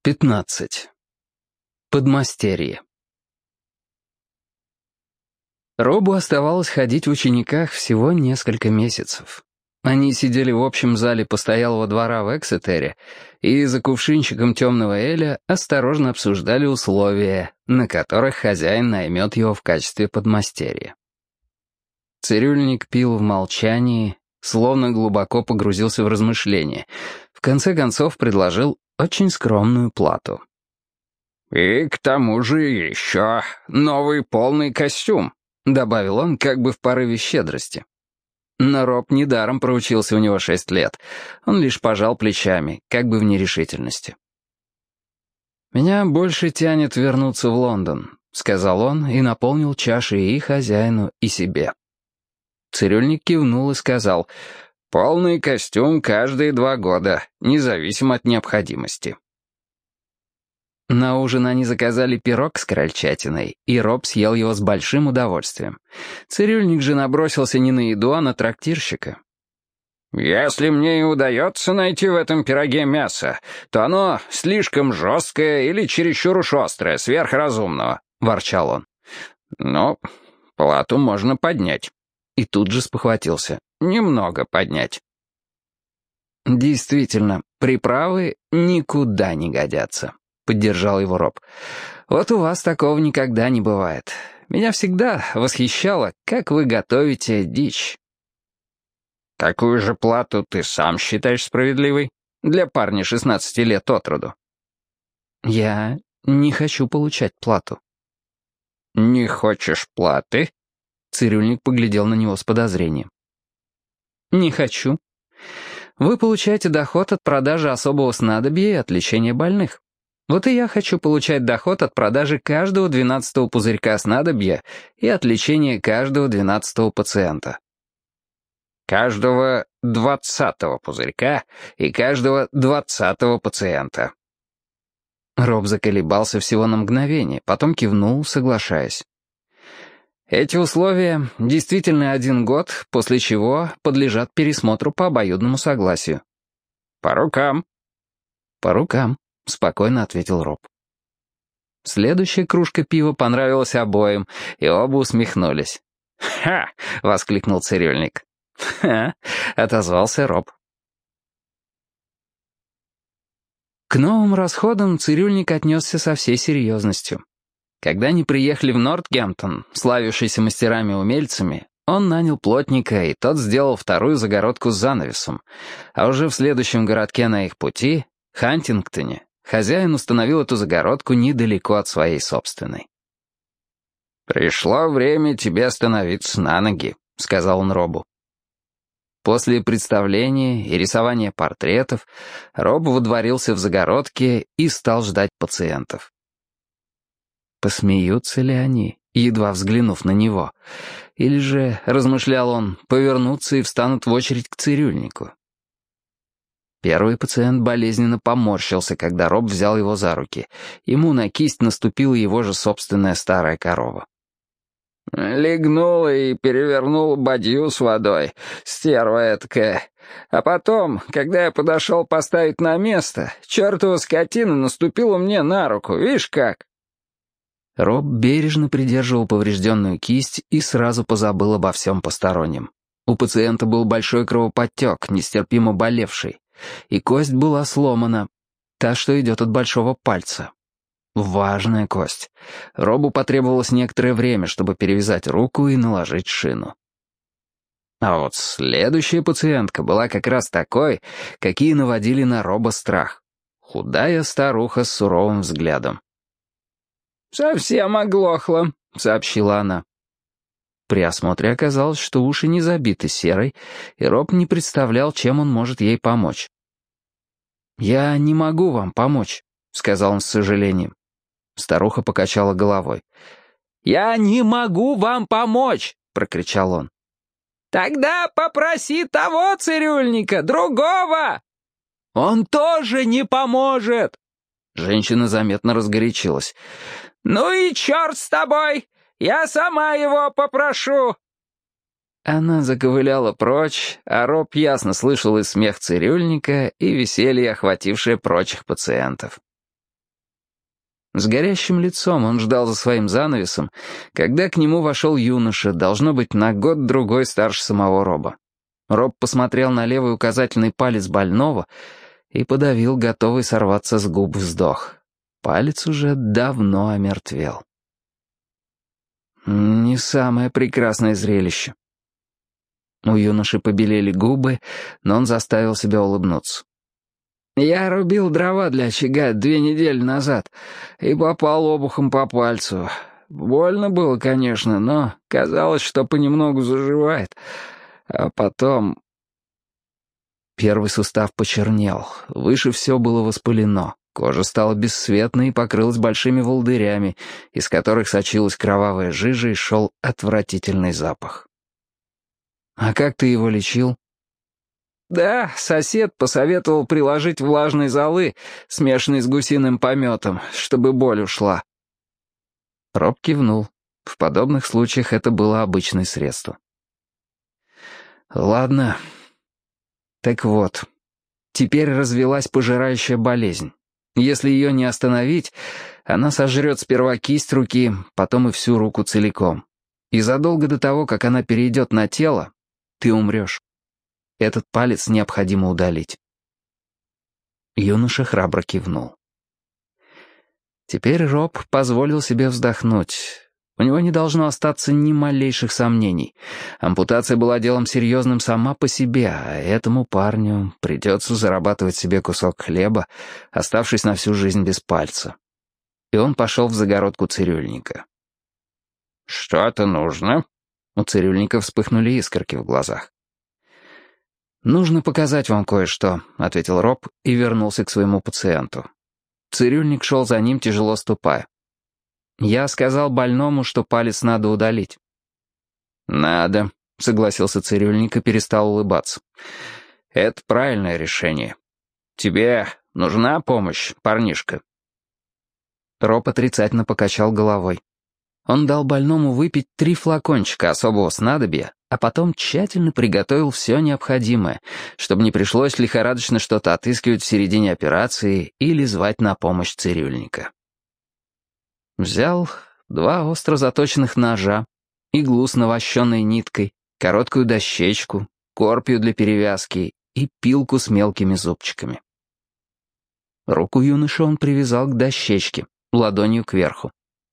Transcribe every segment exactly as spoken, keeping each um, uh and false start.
пятнадцать. Подмастерье. Робу оставалось ходить в учениках всего несколько месяцев. Они сидели в общем зале постоялого двора в Эксетере и за кувшинчиком темного эля осторожно обсуждали условия, на которых хозяин наймет его в качестве подмастерья. Цирюльник пил в молчании, словно глубоко погрузился в размышления. В конце концов предложил очень скромную плату. «И к тому же еще новый полный костюм», — добавил он как бы в порыве щедрости. Но Роб недаром проучился у него шесть лет. Он лишь пожал плечами, как бы в нерешительности. «Меня больше тянет вернуться в Лондон», — сказал он и наполнил чаши и хозяину, и себе. Цирюльник кивнул и сказал: «Полный костюм каждые два года, независимо от необходимости». На ужин они заказали пирог с крольчатиной, и Роб съел его с большим удовольствием. Цирюльник же набросился не на еду, а на трактирщика. «Если мне и удается найти в этом пироге мясо, то оно слишком жесткое или чересчур уж острое, сверх разумного», — ворчал он. «Но плату можно поднять». И тут же спохватился. «Немного поднять». «Действительно, приправы никуда не годятся», — поддержал его Роб. «Вот у вас такого никогда не бывает. Меня всегда восхищало, как вы готовите дичь». «Какую же плату ты сам считаешь справедливой? Для парня шестнадцати лет от роду?» «Я не хочу получать плату». «Не хочешь платы?» Цирюльник поглядел на него с подозрением. «Не хочу. Вы получаете доход от продажи особого снадобья и от лечения больных. Вот и я хочу получать доход от продажи каждого двенадцатого пузырька снадобья и от лечения каждого двенадцатого пациента». «Каждого двадцатого пузырька и каждого двадцатого пациента». Роб заколебался всего на мгновение, потом кивнул, соглашаясь. «Эти условия действительно один год, после чего подлежат пересмотру по обоюдному согласию». «По рукам». «По рукам», — спокойно ответил Роб. Следующая кружка пива понравилась обоим, и оба усмехнулись. «Ха!» — воскликнул цирюльник. «Ха!» — отозвался Роб. К новым расходам цирюльник отнесся со всей серьезностью. Когда они приехали в Нортгемптон, славившийся мастерами-умельцами, он нанял плотника, и тот сделал вторую загородку с занавесом. А уже в следующем городке на их пути, Хантингтоне, хозяин установил эту загородку недалеко от своей собственной. «Пришло время тебе становиться на ноги», — сказал он Робу. После представления и рисования портретов Роб водворился в загородке и стал ждать пациентов. Посмеются ли они, едва взглянув на него? Или же, размышлял он, повернутся и встанут в очередь к цирюльнику? Первый пациент болезненно поморщился, когда Роб взял его за руки. Ему на кисть наступила его же собственная старая корова. «Легнула и перевернула бадью с водой, стерва эткая. А потом, когда я подошел поставить на место, чертова скотина наступила мне на руку, видишь как?» Роб бережно придерживал поврежденную кисть и сразу позабыл обо всем постороннем. У пациента был большой кровоподтек, нестерпимо болевший, и кость была сломана, та, что идет от большого пальца. Важная кость. Робу потребовалось некоторое время, чтобы перевязать руку и наложить шину. А вот следующая пациентка была как раз такой, какие наводили на Роба страх. Худая старуха с суровым взглядом. «Совсем оглохла», — сообщила она. При осмотре оказалось, что уши не забиты серой, и Роб не представлял, чем он может ей помочь. «Я не могу вам помочь», — сказал он с сожалением. Старуха покачала головой. «Я не могу вам помочь!» — прокричал он. «Тогда попроси того цирюльника, другого!» «Он тоже не поможет!» Женщина заметно разгорячилась. «Ну и черт с тобой! Я сама его попрошу!» Она заковыляла прочь, а Роб ясно слышал и смех цирюльника, и веселье, охватившее прочих пациентов. С горящим лицом он ждал за своим занавесом, когда к нему вошел юноша, должно быть, на год-другой старше самого Роба. Роб посмотрел на левый указательный палец больного и подавил готовый сорваться с губ вздох. Палец уже давно омертвел. Не самое прекрасное зрелище. У юноши побелели губы, но он заставил себя улыбнуться. «Я рубил дрова для очага две недели назад и попал обухом по пальцу. Больно было, конечно, но казалось, что понемногу заживает. А потом...» Первый сустав почернел, выше все было воспалено. Кожа стала бесцветной и покрылась большими волдырями, из которых сочилась кровавая жижа и шел отвратительный запах. «А как ты его лечил?» «Да, сосед посоветовал приложить влажной золы, смешанной с гусиным пометом, чтобы боль ушла». Роб кивнул. В подобных случаях это было обычное средство. «Ладно. Так вот, теперь развилась пожирающая болезнь. Если ее не остановить, она сожрет сперва кисть руки, потом и всю руку целиком. И задолго до того, как она перейдет на тело, ты умрешь. Этот палец необходимо удалить». Юноша храбро кивнул. Теперь Роб позволил себе вздохнуть. У него не должно остаться ни малейших сомнений. Ампутация была делом серьезным сама по себе, а этому парню придется зарабатывать себе кусок хлеба, оставшись на всю жизнь без пальца. И он пошел в загородку цирюльника. «Что-то нужно?» У цирюльника вспыхнули искорки в глазах. «Нужно показать вам кое-что», — ответил Роб и вернулся к своему пациенту. Цирюльник шел за ним, тяжело ступая. «Я сказал больному, что палец надо удалить». «Надо», — согласился цирюльник и перестал улыбаться. «Это правильное решение. Тебе нужна помощь, парнишка?» Роб отрицательно покачал головой. Он дал больному выпить три флакончика особого снадобья, а потом тщательно приготовил все необходимое, чтобы не пришлось лихорадочно что-то отыскивать в середине операции или звать на помощь цирюльника. Взял два остро заточенных ножа, иглу с навощенной ниткой, короткую дощечку, корпию для перевязки и пилку с мелкими зубчиками. Руку юноши он привязал к дощечке, ладонью кверху.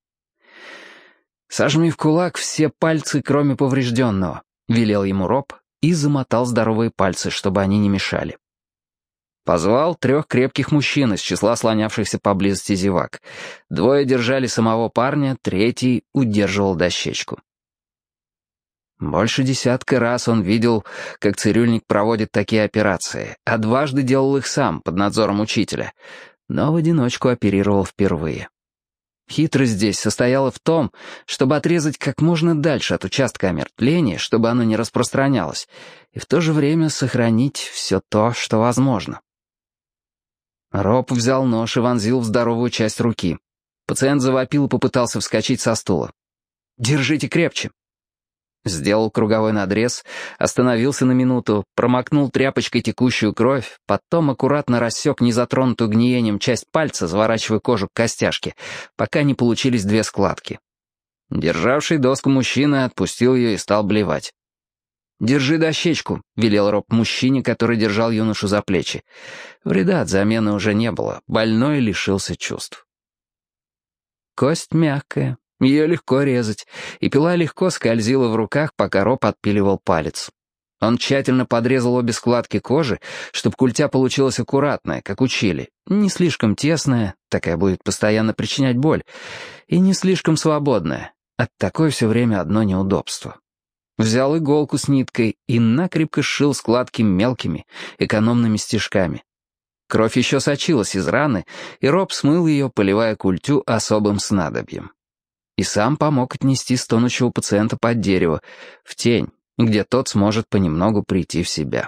«Сожми в кулак все пальцы, кроме поврежденного», — велел ему Роб и замотал здоровые пальцы, чтобы они не мешали. Позвал трех крепких мужчин из числа слонявшихся поблизости зевак. Двое держали самого парня, третий удерживал дощечку. Больше десятка раз он видел, как цирюльник проводит такие операции, а дважды делал их сам, под надзором учителя, но в одиночку оперировал впервые. Хитрость здесь состояла в том, чтобы отрезать как можно дальше от участка омертвления, чтобы оно не распространялось, и в то же время сохранить все то, что возможно. Роб взял нож и вонзил в здоровую часть руки. Пациент завопил и попытался вскочить со стула. «Держите крепче!» Сделал круговой надрез, остановился на минуту, промокнул тряпочкой текущую кровь, потом аккуратно рассек незатронутую гниением часть пальца, заворачивая кожу к костяшке, пока не получились две складки. Державший доску мужчина отпустил ее и стал блевать. «Держи дощечку», — велел Роб мужчине, который держал юношу за плечи. Вреда от замены уже не было, больной лишился чувств. Кость мягкая. Ее легко резать, и пила легко скользила в руках, пока Роб отпиливал палец. Он тщательно подрезал обе складки кожи, чтобы культя получилась аккуратная, как учили, не слишком тесная, такая будет постоянно причинять боль, и не слишком свободная, от такой все время одно неудобство. Взял иголку с ниткой и накрепко сшил складки мелкими, экономными стежками. Кровь еще сочилась из раны, и Роб смыл ее, поливая культю особым снадобьем. И сам помог отнести стонущего пациента под дерево, в тень, где тот сможет понемногу прийти в себя.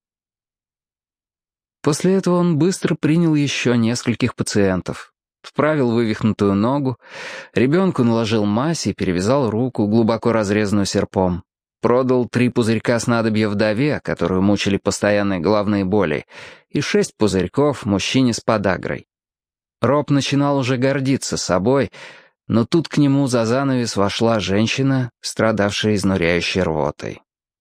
После этого он быстро принял еще нескольких пациентов. Вправил вывихнутую ногу, ребенку наложил мазь и перевязал руку, глубоко разрезанную серпом. Продал три пузырька снадобья вдове, которую мучили постоянные головные боли, и шесть пузырьков мужчине с подагрой. Роб начинал уже гордиться собой, но тут к нему за занавес вошла женщина, страдавшая изнуряющей рвотой.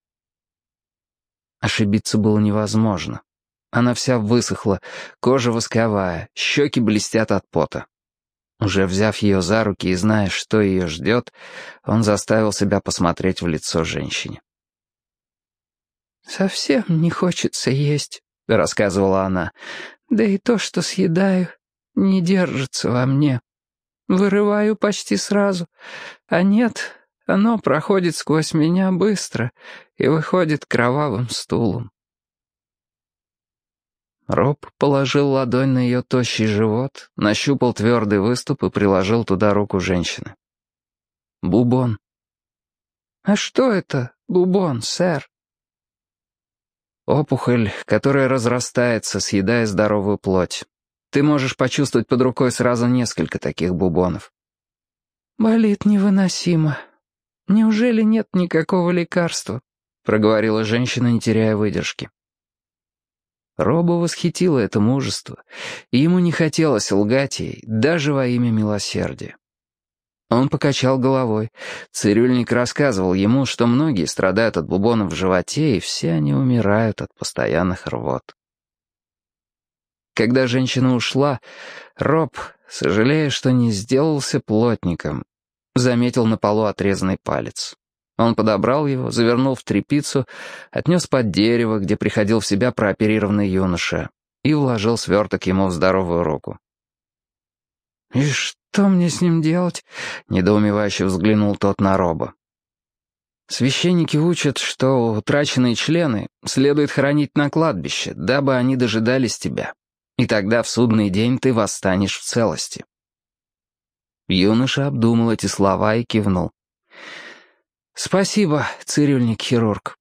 Ошибиться было невозможно. Она вся высохла, кожа восковая, щеки блестят от пота. Уже взяв ее за руки и зная, что ее ждет, он заставил себя посмотреть в лицо женщине. «Совсем не хочется есть», — рассказывала она. «Да и то, что съедаю, не держится во мне. Вырываю почти сразу, а нет, оно проходит сквозь меня быстро и выходит кровавым стулом». Роб положил ладонь на ее тощий живот, нащупал твердый выступ и приложил туда руку женщины. «Бубон». «А что это, бубон, сэр?» «Опухоль, которая разрастается, съедая здоровую плоть. Ты можешь почувствовать под рукой сразу несколько таких бубонов». «Болит невыносимо. Неужели нет никакого лекарства?» — проговорила женщина, не теряя выдержки. Роба восхитило это мужество, и ему не хотелось лгать ей, даже во имя милосердия. Он покачал головой. Цирюльник рассказывал ему, что многие страдают от бубонов в животе, и все они умирают от постоянных рвот. Когда женщина ушла, Роб, сожалея, что не сделался плотником, заметил на полу отрезанный палец. Он подобрал его, завернул в тряпицу, отнес под дерево, где приходил в себя прооперированный юноша, и вложил сверток ему в здоровую руку. «И что мне с ним делать?» — недоумевающе взглянул тот на Роба. «Священники учат, что утраченные члены следует хоронить на кладбище, дабы они дожидались тебя, и тогда в судный день ты восстанешь в целости». Юноша обдумал эти слова и кивнул. «Спасибо, цирюльник-хирург».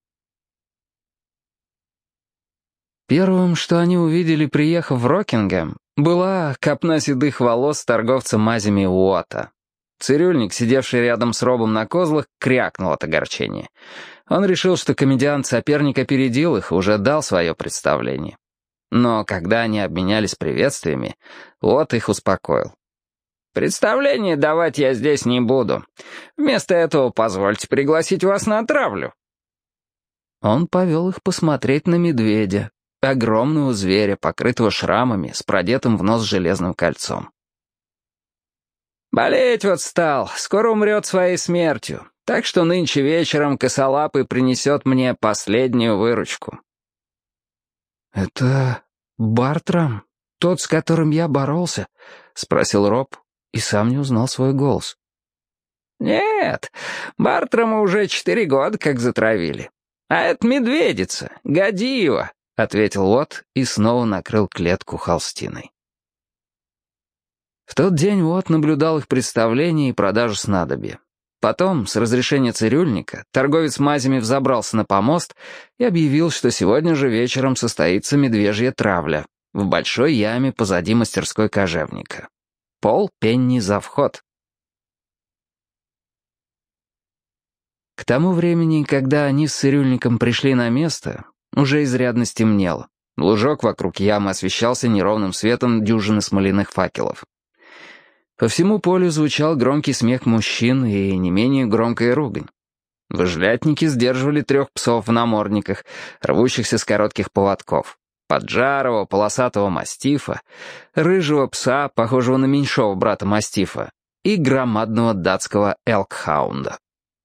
Первым, что они увидели, приехав в Рокингем, была копна седых волос торговца мазями Уотта. Цирюльник, сидевший рядом с Робом на козлах, крякнул от огорчения. Он решил, что комедиант-соперник опередил их и уже дал свое представление. Но когда они обменялись приветствиями, Уотт их успокоил. «Представление давать я здесь не буду. Вместо этого позвольте пригласить вас на травлю». Он повел их посмотреть на медведя, огромного зверя, покрытого шрамами, с продетым в нос железным кольцом. «Болеть вот стал, скоро умрет своей смертью, так что нынче вечером косолапый принесет мне последнюю выручку». «Это Бартрам, тот, с которым я боролся?» — спросил Роб и сам не узнал свой голос. «Нет, Бартрама уже четыре года как затравили. А это медведица, Гадиева», — ответил Уотт и снова накрыл клетку холстиной. В тот день Уотт наблюдал их представление и продажу снадобья. Потом, с разрешения цирюльника, торговец мазями взобрался на помост и объявил, что сегодня же вечером состоится медвежья травля в большой яме позади мастерской кожевника. Пол пенни за вход. К тому времени, когда они с цирюльником пришли на место, уже изрядно стемнело. Лужок вокруг ямы освещался неровным светом дюжины смоляных факелов. По всему полю звучал громкий смех мужчин и не менее громкая ругань. Выжлятники сдерживали трех псов в намордниках, рвущихся с коротких поводков. Поджарого, полосатого мастифа, рыжего пса, похожего на меньшого брата мастифа, и громадного датского элкхаунда.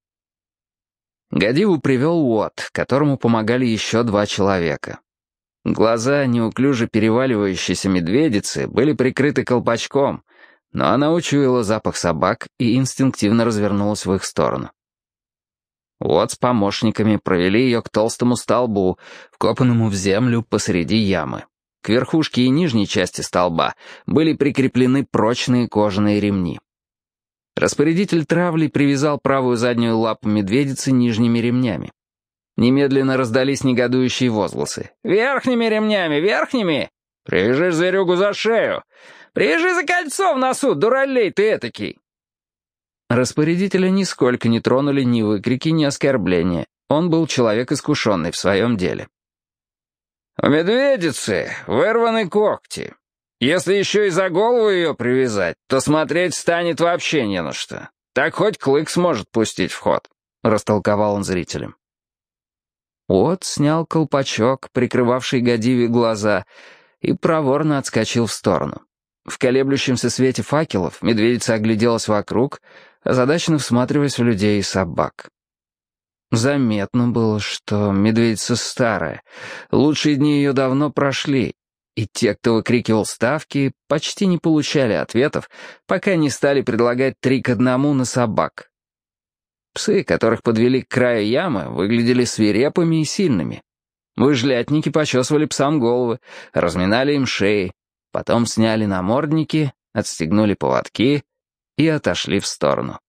Гадиву привел Уотт, которому помогали еще два человека. Глаза неуклюже переваливающейся медведицы были прикрыты колпачком, но она учуяла запах собак и инстинктивно развернулась в их сторону. Уотт с помощниками провели ее к толстому столбу, вкопанному в землю посреди ямы. К верхушке и нижней части столба были прикреплены прочные кожаные ремни. Распорядитель травли привязал правую заднюю лапу медведицы нижними ремнями. Немедленно раздались негодующие возгласы. «Верхними ремнями, верхними! Привяжи зверюгу за шею! Привяжи за кольцо в носу, дуралей ты этакий!» Распорядителя нисколько не тронули ни выкрики, ни оскорбления. Он был человек искушенный в своем деле. «У медведицы вырваны когти. Если еще и за голову ее привязать, то смотреть станет вообще не на что. Так хоть клык сможет пустить в ход», — растолковал он зрителям. От снял колпачок, прикрывавший Гадиве глаза, и проворно отскочил в сторону. В колеблющемся свете факелов медведица огляделась вокруг, озадаченно всматриваясь в людей и собак. Заметно было, что медведица старая, лучшие дни ее давно прошли, и те, кто выкрикивал ставки, почти не получали ответов, пока не стали предлагать три к одному на собак. Псы, которых подвели к краю ямы, выглядели свирепыми и сильными. Выжлятники почесывали псам головы, разминали им шеи, потом сняли намордники, отстегнули поводки и отошли в сторону.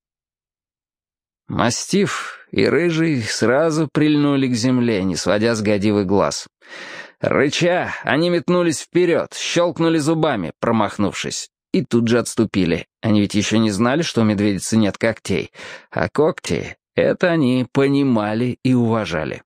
Мастиф и Рыжий сразу прильнули к земле, не сводя с Гадивы глаз. Рыча, они метнулись вперед, щелкнули зубами, промахнувшись, и тут же отступили. Они ведь еще не знали, что у медведицы нет когтей, а когти — это они понимали и уважали.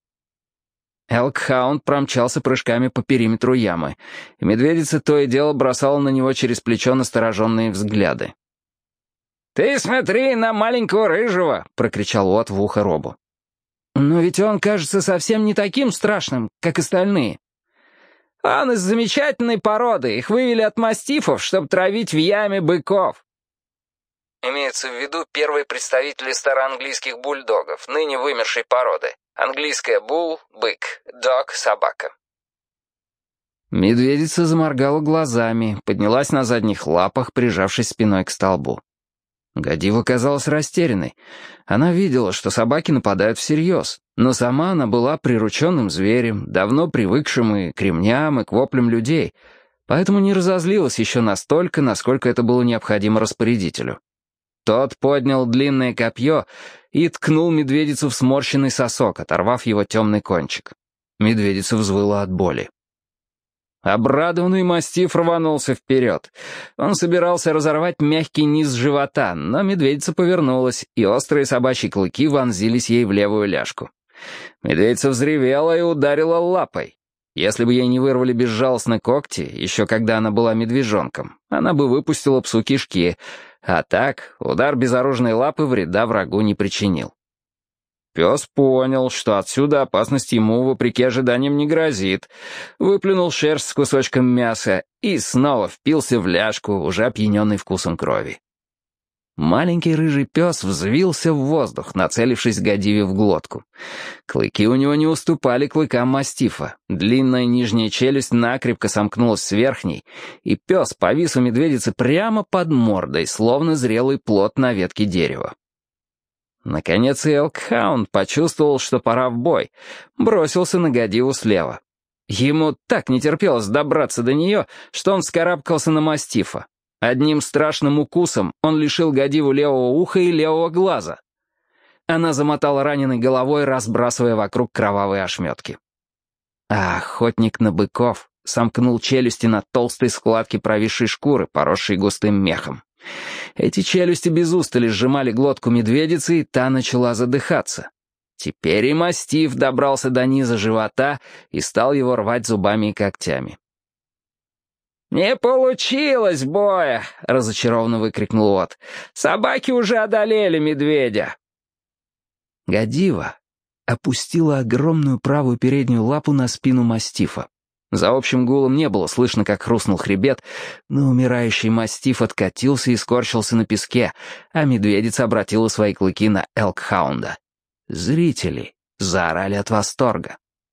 Элкхаунд промчался прыжками по периметру ямы, и медведица то и дело бросала на него через плечо настороженные взгляды. «Ты смотри на маленького Рыжего!» — прокричал От в ухо Робу. «Но ведь он кажется совсем не таким страшным, как остальные. Он из замечательной породы, их вывели от мастифов, чтобы травить в яме быков». Имеется в виду первые представители староанглийских бульдогов, ныне вымершей породы. Английская булл, бык, дог, собака. Медведица заморгала глазами, поднялась на задних лапах, прижавшись спиной к столбу. Гадива казалась растерянной. Она видела, что собаки нападают всерьез, но сама она была прирученным зверем, давно привыкшим и к ремням, и к воплям людей, поэтому не разозлилась еще настолько, насколько это было необходимо распорядителю. Тот поднял длинное копье и ткнул медведицу в сморщенный сосок, оторвав его темный кончик. Медведица взвыла от боли. Обрадованный мастиф рванулся вперед. Он собирался разорвать мягкий низ живота, но медведица повернулась, и острые собачьи клыки вонзились ей в левую ляжку. Медведица взревела и ударила лапой. Если бы ей не вырвали безжалостно когти, еще когда она была медвежонком, она бы выпустила псу кишки, а так удар безоружной лапы вреда врагу не причинил. Пес понял, что отсюда опасность ему, вопреки ожиданиям, не грозит, выплюнул шерсть с кусочком мяса и снова впился в ляжку, уже опьяненный вкусом крови. Маленький рыжий пес взвился в воздух, нацелившись Гадиве в глотку. Клыки у него не уступали клыкам мастифа. Длинная нижняя челюсть накрепко сомкнулась с верхней, и пес повис у медведицы прямо под мордой, словно зрелый плод на ветке дерева. Наконец и Элкхаунд почувствовал, что пора в бой, бросился на Гадиву слева. Ему так не терпелось добраться до нее, что он вскарабкался на мастифа. Одним страшным укусом он лишил Гадиву левого уха и левого глаза. Она замотала раненой головой, разбрасывая вокруг кровавые ошметки. А охотник на быков сомкнул челюсти на толстой складке провисшей шкуры, поросшей густым мехом. Эти челюсти без устали сжимали глотку медведицы, и та начала задыхаться. Теперь и мастиф добрался до низа живота и стал его рвать зубами и когтями. «Не получилось боя!» — разочарованно выкрикнул От. «Собаки уже одолели медведя!» Гадива опустила огромную правую переднюю лапу на спину мастифа. За общим гулом не было слышно, как хрустнул хребет, но умирающий мастиф откатился и скорчился на песке, а медведица обратила свои клыки на Элкхаунда. Зрители заорали от восторга.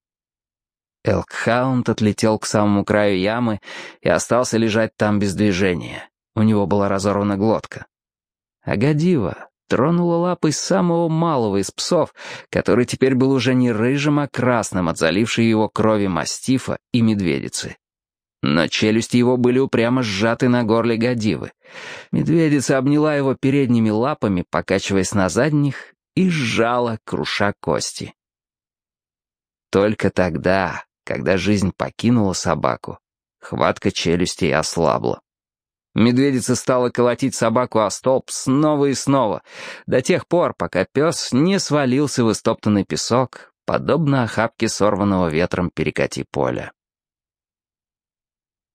Элкхаунд отлетел к самому краю ямы и остался лежать там без движения. У него была разорвана глотка. А Гадива тронула лапой самого малого из псов, который теперь был уже не рыжим, а красным от залившей его крови мастифа и медведицы. Но челюсти его были упрямо сжаты на горле Гадивы. Медведица обняла его передними лапами, покачиваясь на задних, и сжала, круша кости. Только тогда, когда жизнь покинула собаку, хватка челюстей ослабла. Медведица стала колотить собаку о столб снова и снова, до тех пор, пока пес не свалился в истоптанный песок, подобно охапке сорванного ветром перекати поля.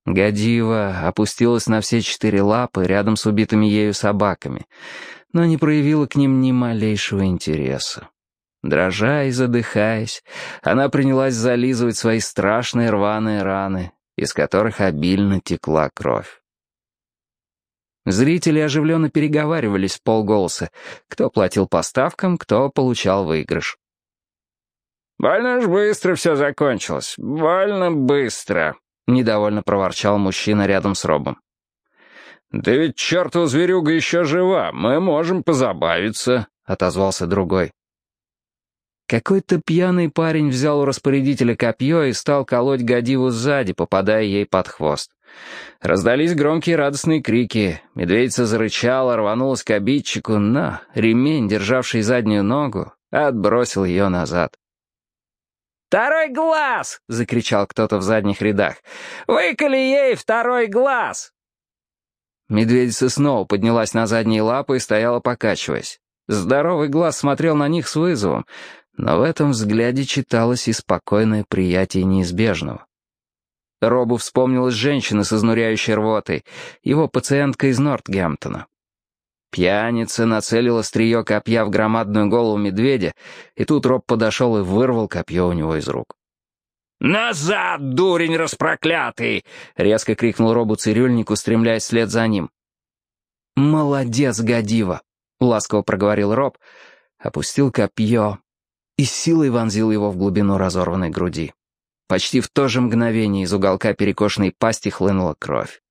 Гадива опустилась на все четыре лапы рядом с убитыми ею собаками, но не проявила к ним ни малейшего интереса. Дрожа и задыхаясь, она принялась зализывать свои страшные рваные раны, из которых обильно текла кровь. Зрители оживленно переговаривались в полголоса, кто платил по ставкам, кто получал выигрыш. «Больно ж быстро все закончилось, больно быстро», — недовольно проворчал мужчина рядом с Робом. «Да ведь чертова зверюга еще жива, мы можем позабавиться», — отозвался другой. Какой-то пьяный парень взял у распорядителя копье и стал колоть Гадиву сзади, попадая ей под хвост. Раздались громкие радостные крики. Медведица зарычала, рванулась к обидчику, но ремень, державший заднюю ногу, отбросил ее назад. «Второй глаз!» — закричал кто-то в задних рядах. «Выколи ей второй глаз!» Медведица снова поднялась на задние лапы и стояла, покачиваясь. Здоровый глаз смотрел на них с вызовом, но в этом взгляде читалось и спокойное приятие неизбежного. Робу вспомнилась женщина с изнуряющей рвотой, его пациентка из Нортгемптона. Пьяница нацелила стрие копья в громадную голову медведя, и тут Роб подошел и вырвал копье у него из рук. «Назад, дурень распроклятый!» — резко крикнул Робу цирюльник, устремляясь вслед за ним. «Молодец, Гадива!» — ласково проговорил Роб, опустил копье и силой вонзил его в глубину разорванной груди. Почти в то же мгновение из уголка перекошенной пасти хлынула кровь.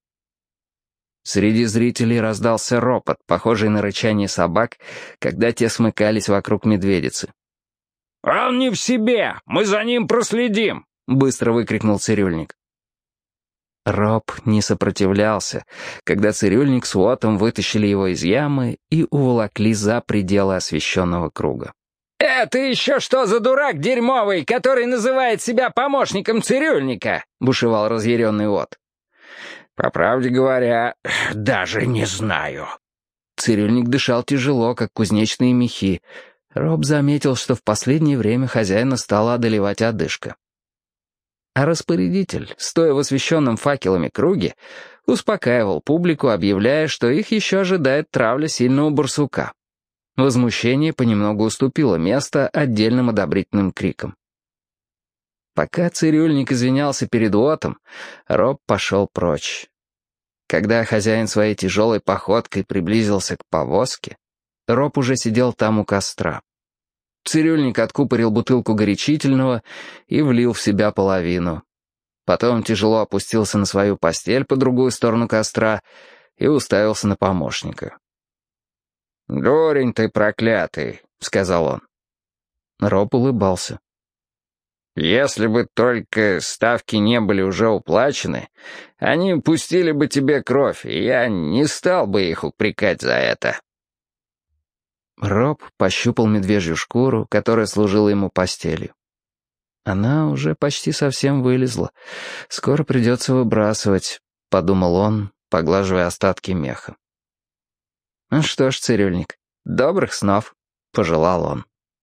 Среди зрителей раздался ропот, похожий на рычание собак, когда те смыкались вокруг медведицы. «Он не в себе! Мы за ним проследим!» — быстро выкрикнул цирюльник. Роб не сопротивлялся, когда цирюльник с Уоттом вытащили его из ямы и уволокли за пределы освещенного круга. «Это еще что за дурак дерьмовый, который называет себя помощником цирюльника?» — бушевал разъяренный Уотт. «По правде говоря, даже не знаю». Цирюльник дышал тяжело, как кузнечные мехи. Роб заметил, что в последнее время хозяина стала одолевать одышка. А распорядитель, стоя в освещенном факелами круге, успокаивал публику, объявляя, что их еще ожидает травля сильного барсука. Возмущение понемногу уступило место отдельным одобрительным крикам. Пока цирюльник извинялся перед Уоттом, Роб пошел прочь. Когда хозяин своей тяжелой походкой приблизился к повозке, Роб уже сидел там у костра. Цирюльник откупорил бутылку горячительного и влил в себя половину. Потом тяжело опустился на свою постель по другую сторону костра и уставился на помощника. «Дурень ты проклятый», — сказал он. Роб улыбался. «Если бы только ставки не были уже уплачены, они пустили бы тебе кровь, и я не стал бы их упрекать за это». Роб пощупал медвежью шкуру, которая служила ему постелью. Она уже почти совсем вылезла. Скоро придется выбрасывать, — подумал он, поглаживая остатки меха. «Ну что ж, цирюльник, добрых снов», — пожелал он.